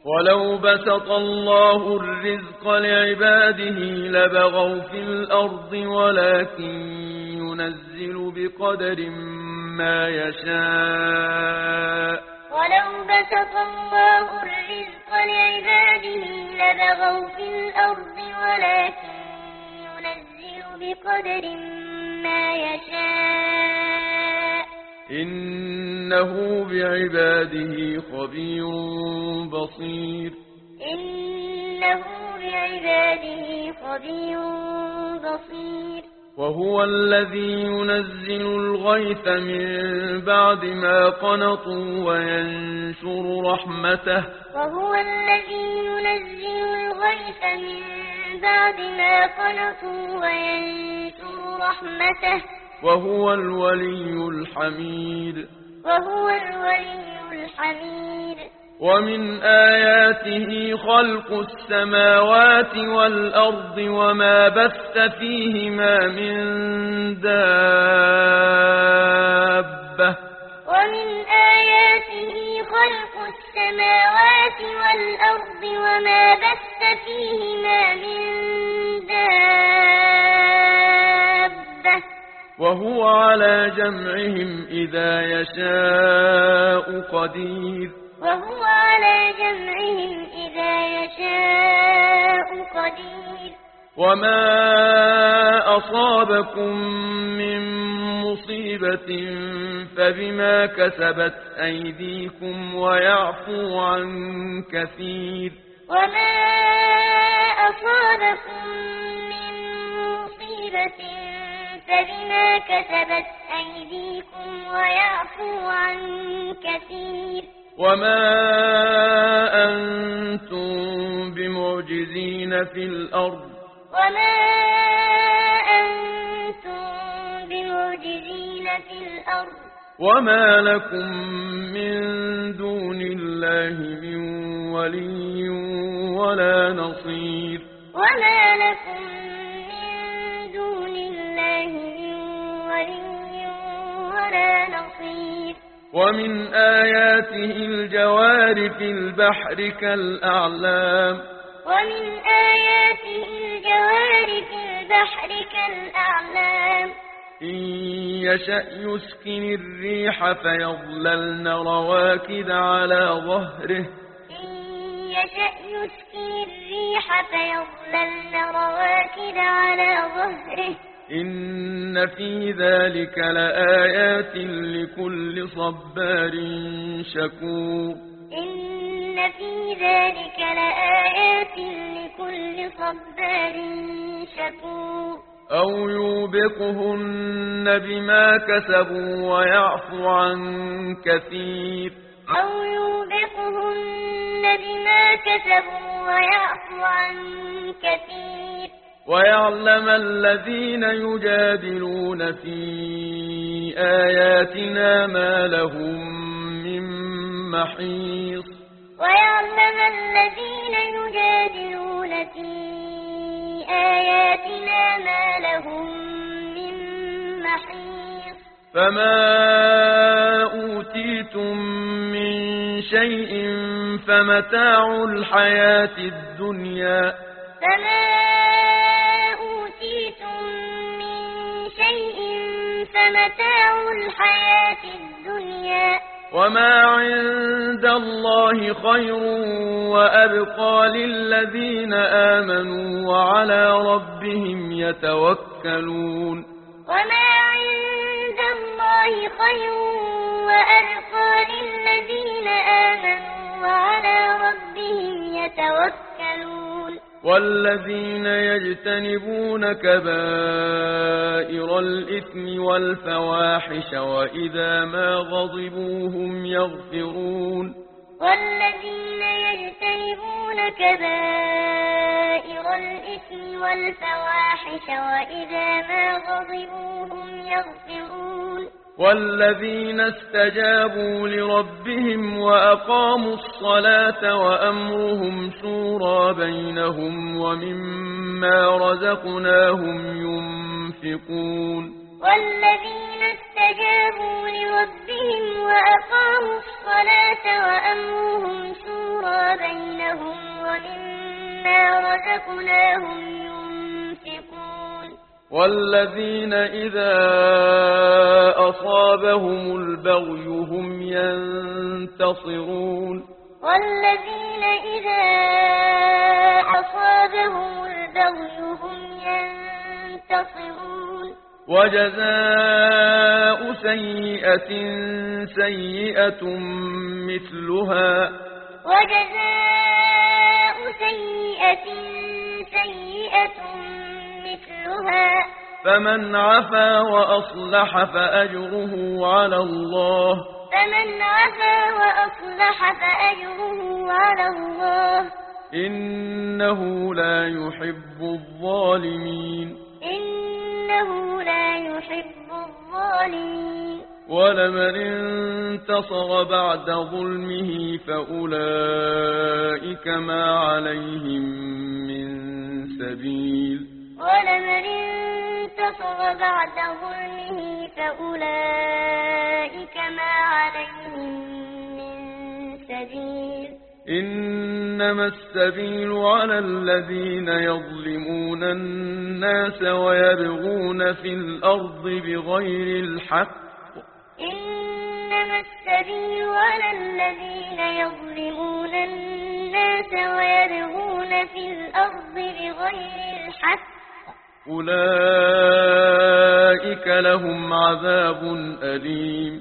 ولو بسط الله الرزق لعباده لبغوا في الأرض ولكن ينزل بقدر ما يشاء. ولو بسط الله الرزق لعباده لبغوا في الأرض ولكن ينزل بقدر ما يشاء. إنه بعباده خبير بصير. إنه بعباده خبير بصير. وهو الذي ينزل الغيث من بعد ما قنطوا وينشر رحمته. وهو الذي ينزل الغيث من بعد ما قنطوا وينشر رحمته. وهو الولي الحميد. وهو الولي الحميد. ومن آياته خلق السماوات والأرض وما بث فيهما من دابة. ومن آياته خلق السماوات والأرض وما بث فيهما من دابة. وهو على جمعهم إذا يشاء قدير. وهو على جمعهم إذا يشاء قدير. وما أصابكم من مصيبة فبما كسبت أيديكم ويعفو عن كثير. وما أصابكم من مصيبة فبما كسبت أيديكم ويعفو عن كثير. وما أنتم بمعجزين في الأرض. وما أنتم بمعجزين في الأرض. وما لكم من دون الله من ولي ولا نصير. وما لكم من دون الله من ولي ولا نصير. ومن آياته الجوار في البحر كالأعلام. ومن آياته الجوار في البحر كالأعلام. إن يشأ يسكن الريح فيظللن رواكد على ظهره. إن يشأ يسكن الريح فيظللن رواكد على ظهره. إن في ذلك لآيات لكل صبار شكور. إن في ذلك لآيات لكل صبار شكور. أو يوبقهن بما كسبوا ويعفو عن كثير. أو يوبقهن بما كسبوا ويعفو عن كثير. ويعلم الذين يجادلون في آياتنا ما لهم من محيص. ويعلم الذين يجادلون في آياتنا ما لهم من محيص. فما أوتيتم من شيء فمتاع الحياة الدنيا. فما أوتيتم من شيء فمتاع الحياة الدنيا. وما عند الله خير وأبقى للذين آمنوا وعلى ربهم يتوكلون. وما عند الله خير وأبقى للذين آمنوا وعلى ربهم يتوكلون. والذين يجتنبون كبائر الإثم والفواحش وإذا ما غضبوا هم يغفرون. والذين يجتنبون كبائر الإثم والفواحش وإذا ما غضبوا هم يغفرون. والذين استجابوا لربهم وأقاموا الصلاة وأمرهم شورى بينهم ومما رزقناهم ينفقون. والذين استجابوا لربهم وأقاموا الصلاة وأمرهم شورى بينهم ومما رزقناهم ينفقون والذين إذا أصابهم البغي هم ينتصرون والذين إذا أصابهم البغي هم ينتصرون وجزاء سيئة سيئة مثلها وجزاء سيئة سيئة مثلها فمن عفا وأصلح فأجره على الله فمن عفا وأصلح فأجره على الله إنه لا يحب الظالمين إنه لا يحب الظالمين ولمن انتصر بعد ظلمه فأولئك ما عليهم من سبيل ولمن انتصر بعد ظلمه فأولئك ما عليهم من سبيل إنما السبيل على الذين يظلمون الناس ويبغون في الأرض بغير الحق إنما السبيل على الذين يظلمون الناس ويبغون في الأرض بغير الحق أولئك لهم عذاب أليم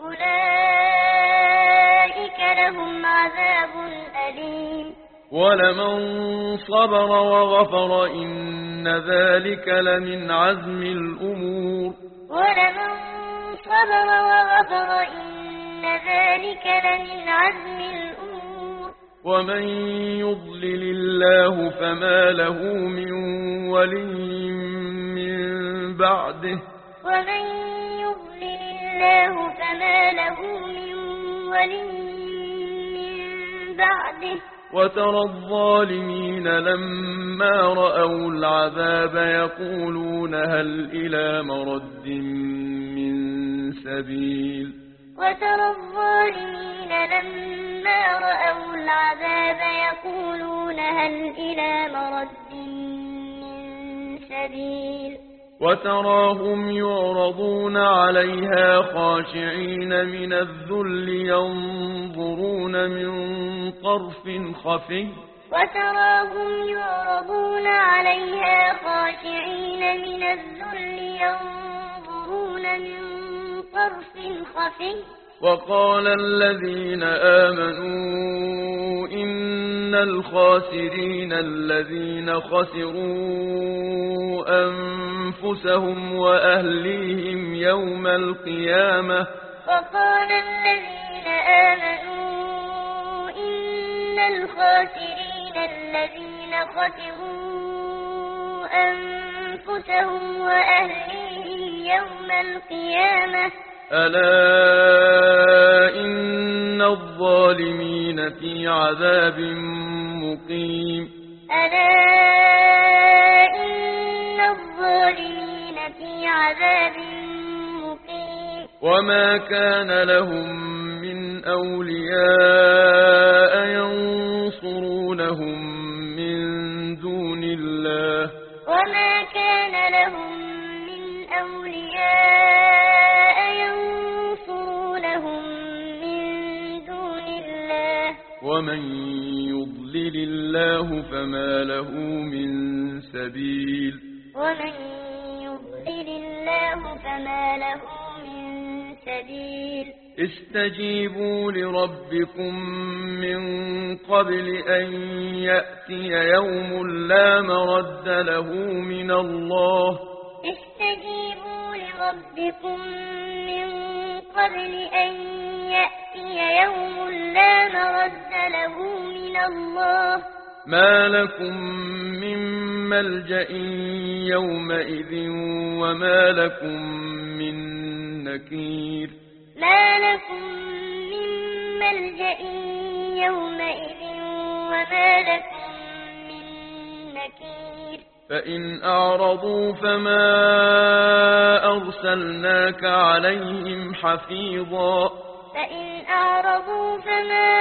أولئك لهم عذاب أليم ولمن صبر وغفر إن ذلك لمن عزم الأمور ولمن صبر وغفر إن ذلك لمن عزم الأمور ومن يضلل الله فما له من ولي من بعده ومن يضلل الله فما له من ولي من بعده وترى الظالمين لما رأوا العذاب يقولون هل إلى مرد من سبيل وترى الظالمين لما رأوا العذاب يقولون هل إلى مرد من سبيل وتراهم يعرضون عليها خاشعين من الذل ينظرون من طرف خفي وتراهم يعرضون عليها خاشعين من الذل ينظرون من طرف خفي وقال الذين آمنوا إن الخاسرين الذين خسروا أنفسهم وأهليهم يوم القيامة وقال الذين آمنوا إن الخاسرين الذين خسروا أنفسهم وأهليهم يوم القيامة ألا إن الظالمين في عذاب مقيم ألا إن الظالمين في عذاب مقيم وما كان لهم من أولياء ينصرونهم من دون الله وما كان لهم من أولياء ينصرونهم من دون الله ومن يضلل الله فما له من سبيل ومن يضلل الله فما له من سبيل استجيبوا لربكم من قبل أن يأتي يوم لا مرد له من الله استجيبوا لربكم من قبل أن يأتي يوم لا مرد له من الله ما لكم من ملجأ يومئذ وما لكم من نكير ما لكم من ملجأ يومئذ وما لكم من نكير فإن أعرضوا فما أرسلناك عليهم حفيظا فإن أعرضوا فما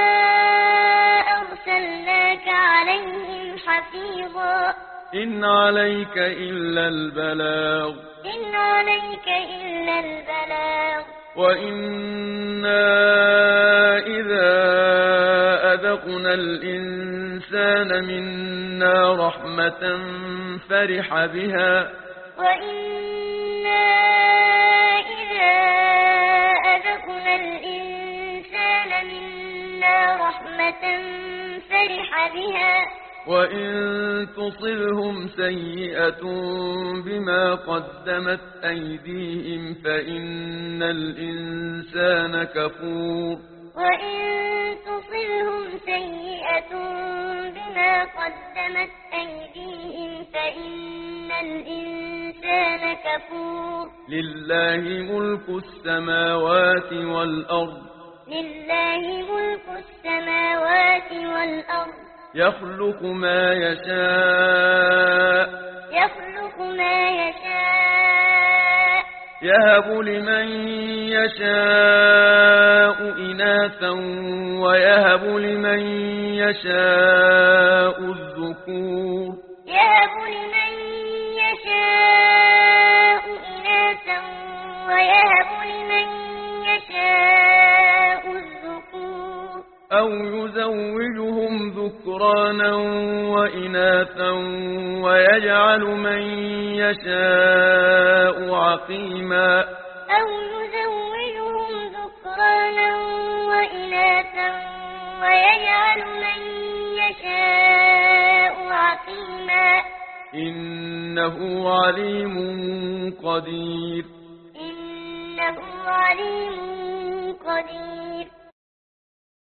أرسلناك عليهم حفيظا إن عليك إلا البلاغ إن عليك إلا البلاغ وإنا إذا أذقنا الإنسان منا رحمة فرح بها وإنا إذا أذقنا الإنسان منا رحمة فرح بها وإن تصلهم سيئة بما قدمت أيديهم فإن الإنسان كفور وإن تصلهم سيئة بما قدمت أيديهم فإن الإنسان كفور لله ملك السماوات والأرض لله ملك السماوات والأرض يخلق ما يشاء يخلق ما يشاء يهب لمن يشاء إناثا ويهب لمن يشاء الذكور يهب لمن يشاء إناثا ويهب لمن يشاء الذكور أو يزوجهم ذكرانا وإناثا ويجعل من يشاء عقيما أو يزوجهم ذكرانا وإناثا ويجعل من يشاء عقيما إنه عليم قدير إنه عليم قدير